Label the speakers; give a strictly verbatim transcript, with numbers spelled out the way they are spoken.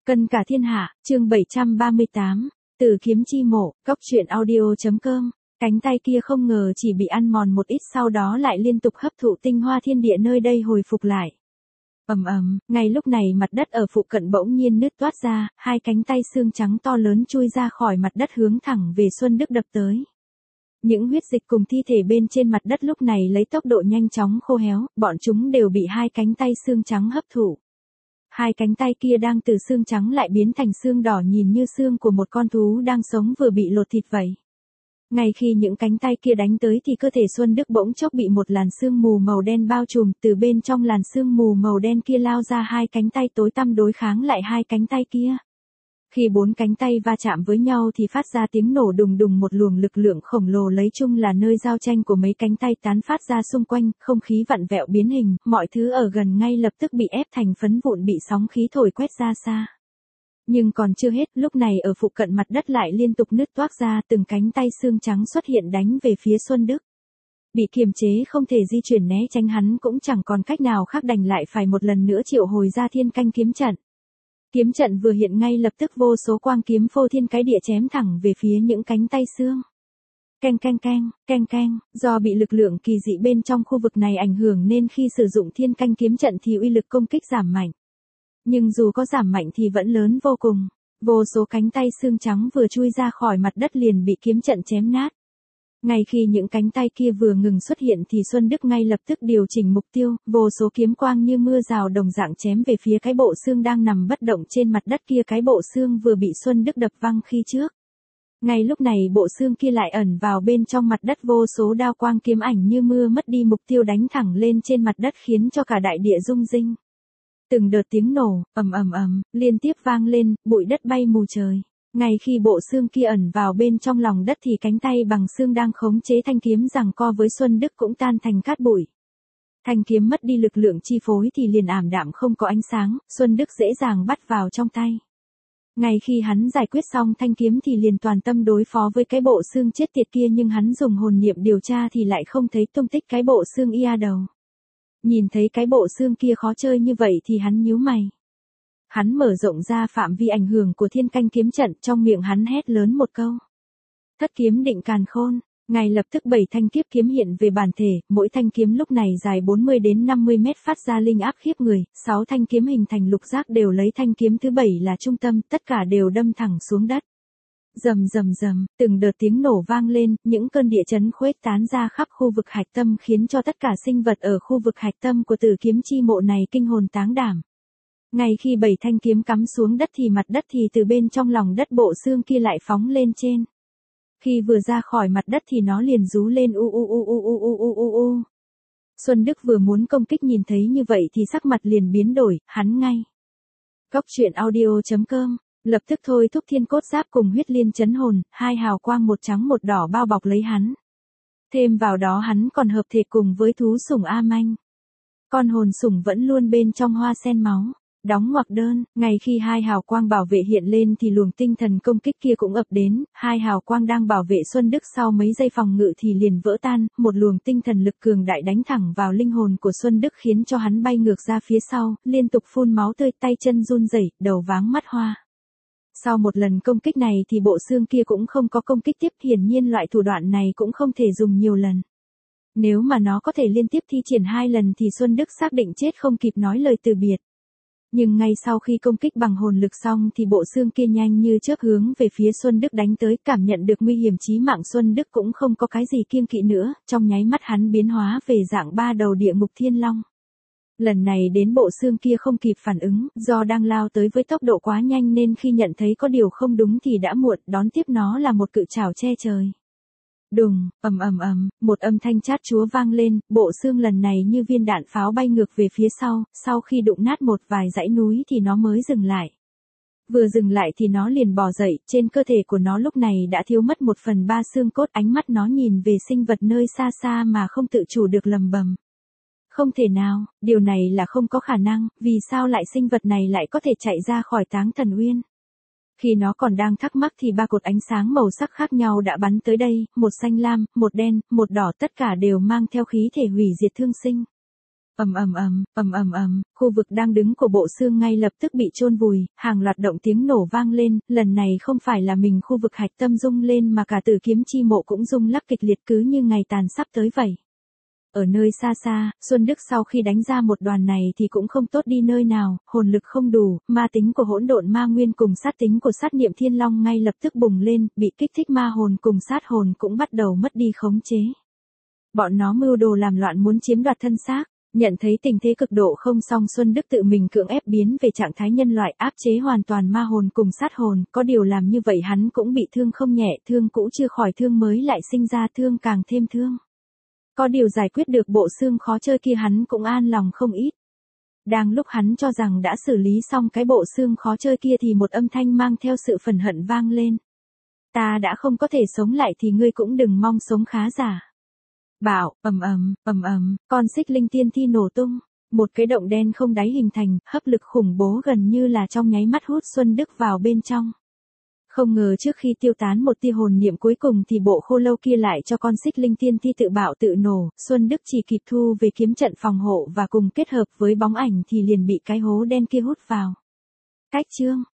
Speaker 1: Cân cả thiên hạ, chương bảy trăm ba mươi tám, Từ kiếm chi mộ, góc truyện audio.com. Cánh tay kia không ngờ chỉ bị ăn mòn một ít, sau đó lại liên tục hấp thụ tinh hoa thiên địa nơi đây hồi phục lại. Ầm ầm, ngay lúc này mặt đất ở phụ cận bỗng nhiên nứt toát ra, hai cánh tay xương trắng to lớn chui ra khỏi mặt đất hướng thẳng về Xuân Đức đập tới. Những huyết dịch cùng thi thể bên trên mặt đất lúc này lấy tốc độ nhanh chóng khô héo, bọn chúng đều bị hai cánh tay xương trắng hấp thụ. Hai cánh tay kia đang từ xương trắng lại biến thành xương đỏ, nhìn như xương của một con thú đang sống vừa bị lột thịt vậy. Ngay khi những cánh tay kia đánh tới thì cơ thể Xuân Đức bỗng chốc bị một làn sương mù màu đen bao trùm, từ bên trong làn sương mù màu đen kia lao ra hai cánh tay tối tăm đối kháng lại hai cánh tay kia. Khi bốn cánh tay va chạm với nhau thì phát ra tiếng nổ đùng đùng, một luồng lực lượng khổng lồ lấy chung là nơi giao tranh của mấy cánh tay tán phát ra xung quanh, không khí vặn vẹo biến hình, mọi thứ ở gần ngay lập tức bị ép thành phấn vụn, bị sóng khí thổi quét ra xa. Nhưng còn chưa hết, lúc này ở phụ cận mặt đất lại liên tục nứt toác ra, từng cánh tay xương trắng xuất hiện đánh về phía Xuân Đức. Bị kiềm chế không thể di chuyển né tránh, hắn cũng chẳng còn cách nào khác đành lại phải một lần nữa triệu hồi ra thiên canh kiếm trận. Kiếm trận vừa hiện ngay lập tức vô số quang kiếm phô thiên cái địa chém thẳng về phía những cánh tay xương. Keng keng keng, keng keng, do bị lực lượng kỳ dị bên trong khu vực này ảnh hưởng nên khi sử dụng thiên canh kiếm trận thì uy lực công kích giảm mạnh. Nhưng dù có giảm mạnh thì vẫn lớn vô cùng. Vô số cánh tay xương trắng vừa chui ra khỏi mặt đất liền bị kiếm trận chém nát. Ngay khi những cánh tay kia vừa ngừng xuất hiện thì Xuân Đức ngay lập tức điều chỉnh mục tiêu, vô số kiếm quang như mưa rào đồng dạng chém về phía cái bộ xương đang nằm bất động trên mặt đất kia. Cái bộ xương vừa bị Xuân Đức đập văng khi trước. Ngay lúc này bộ xương kia lại ẩn vào bên trong mặt đất, vô số đao quang kiếm ảnh như mưa mất đi mục tiêu đánh thẳng lên trên mặt đất khiến cho cả đại địa rung rinh. Từng đợt tiếng nổ, ầm ầm ầm, liên tiếp vang lên, bụi đất bay mù trời. Ngay khi bộ xương kia ẩn vào bên trong lòng đất thì cánh tay bằng xương đang khống chế thanh kiếm giằng co với Xuân Đức cũng tan thành cát bụi. Thanh kiếm mất đi lực lượng chi phối thì liền ảm đạm không có ánh sáng, Xuân Đức dễ dàng bắt vào trong tay. Ngay khi hắn giải quyết xong thanh kiếm thì liền toàn tâm đối phó với cái bộ xương chết tiệt kia, nhưng hắn dùng hồn niệm điều tra thì lại không thấy tung tích cái bộ xương ia đầu. Nhìn thấy cái bộ xương kia khó chơi như vậy thì hắn nhíu mày. Hắn mở rộng ra phạm vi ảnh hưởng của thiên canh kiếm trận, trong miệng hắn hét lớn một câu. Thất kiếm định càn khôn, ngay lập tức bảy thanh kiếp kiếm hiện về bản thể, mỗi thanh kiếm lúc này dài bốn mươi đến năm mươi mét phát ra linh áp khiếp người, sáu thanh kiếm hình thành lục giác đều lấy thanh kiếm thứ bảy là trung tâm, tất cả đều đâm thẳng xuống đất. Rầm rầm rầm, từng đợt tiếng nổ vang lên, những cơn địa chấn khuếch tán ra khắp khu vực hạch tâm khiến cho tất cả sinh vật ở khu vực hạch tâm của Từ kiếm chi mộ này kinh hồn táng đảm. Ngay khi bảy thanh kiếm cắm xuống đất thì mặt đất thì từ bên trong lòng đất bộ xương kia lại phóng lên trên. Khi vừa ra khỏi mặt đất thì nó liền rú lên u u u u u u u u u. Xuân Đức vừa muốn công kích nhìn thấy như vậy thì sắc mặt liền biến đổi, hắn ngay. Góc truyện audio.com, lập tức thôi thúc thiên cốt giáp cùng huyết liên chấn hồn, hai hào quang một trắng một đỏ bao bọc lấy hắn. Thêm vào đó hắn còn hợp thể cùng với thú sủng A Manh. Con hồn sủng vẫn luôn bên trong hoa sen máu. Đóng ngoặc đơn, ngay khi hai hào quang bảo vệ hiện lên thì luồng tinh thần công kích kia cũng ập đến, hai hào quang đang bảo vệ Xuân Đức sau mấy giây phòng ngự thì liền vỡ tan, một luồng tinh thần lực cường đại đánh thẳng vào linh hồn của Xuân Đức khiến cho hắn bay ngược ra phía sau, liên tục phun máu tươi, tay chân run rẩy, đầu váng mắt hoa. Sau một lần công kích này thì bộ xương kia cũng không có công kích tiếp, hiển nhiên loại thủ đoạn này cũng không thể dùng nhiều lần. Nếu mà nó có thể liên tiếp thi triển hai lần thì Xuân Đức xác định chết không kịp nói lời từ biệt. Nhưng ngay sau khi công kích bằng hồn lực xong thì bộ xương kia nhanh như chớp hướng về phía Xuân Đức đánh tới, cảm nhận được nguy hiểm chí mạng Xuân Đức cũng không có cái gì kiêng kỵ nữa, trong nháy mắt hắn biến hóa về dạng ba đầu địa ngục thiên long. Lần này đến bộ xương kia không kịp phản ứng, do đang lao tới với tốc độ quá nhanh nên khi nhận thấy có điều không đúng thì đã muộn, đón tiếp nó là một cự trảo che trời. Đùng, ầm ầm ầm, một âm thanh chát chúa vang lên, bộ xương lần này như viên đạn pháo bay ngược về phía sau, sau khi đụng nát một vài dãy núi thì nó mới dừng lại. Vừa dừng lại thì nó liền bò dậy, trên cơ thể của nó lúc này đã thiếu mất một phần ba xương cốt, ánh mắt nó nhìn về sinh vật nơi xa xa mà không tự chủ được lầm bầm. Không thể nào, điều này là không có khả năng, vì sao lại sinh vật này lại có thể chạy ra khỏi Táng Thần Uyên? Khi nó còn đang thắc mắc thì ba cột ánh sáng màu sắc khác nhau đã bắn tới đây, một xanh lam, một đen, một đỏ, tất cả đều mang theo khí thể hủy diệt thương sinh. Ầm ầm ầm, ầm ầm ầm, khu vực đang đứng của bộ xương ngay lập tức bị chôn vùi, hàng loạt động tiếng nổ vang lên, lần này không phải là mình khu vực hạch tâm rung lên mà cả tử kiếm chi mộ cũng rung lắc kịch liệt cứ như ngày tàn sắp tới vậy. Ở nơi xa xa, Xuân Đức sau khi đánh ra một đoàn này thì cũng không tốt đi nơi nào, hồn lực không đủ, ma tính của hỗn độn ma nguyên cùng sát tính của sát niệm thiên long ngay lập tức bùng lên, bị kích thích ma hồn cùng sát hồn cũng bắt đầu mất đi khống chế. Bọn nó mưu đồ làm loạn muốn chiếm đoạt thân xác, nhận thấy tình thế cực độ không xong Xuân Đức tự mình cưỡng ép biến về trạng thái nhân loại áp chế hoàn toàn ma hồn cùng sát hồn, có điều làm như vậy hắn cũng bị thương không nhẹ, thương cũ chưa khỏi thương mới lại sinh ra thương càng thêm thương. Có điều giải quyết được bộ xương khó chơi kia hắn cũng an lòng không ít. Đang lúc hắn cho rằng đã xử lý xong cái bộ xương khó chơi kia thì một âm thanh mang theo sự phẫn hận vang lên. Ta đã không có thể sống lại thì ngươi cũng đừng mong sống khá giả. Bảo, ầm ầm, ầm ầm, con xích linh tiên thi nổ tung, một cái động đen không đáy hình thành, hấp lực khủng bố gần như là trong nháy mắt hút Xuân Đức vào bên trong. Không ngờ trước khi tiêu tán một tia hồn niệm cuối cùng thì bộ khô lâu kia lại cho con xích linh tiên thi tự bạo tự nổ, Xuân Đức chỉ kịp thu về kiếm trận phòng hộ và cùng kết hợp với bóng ảnh thì liền bị cái hố đen kia hút vào. Cách chương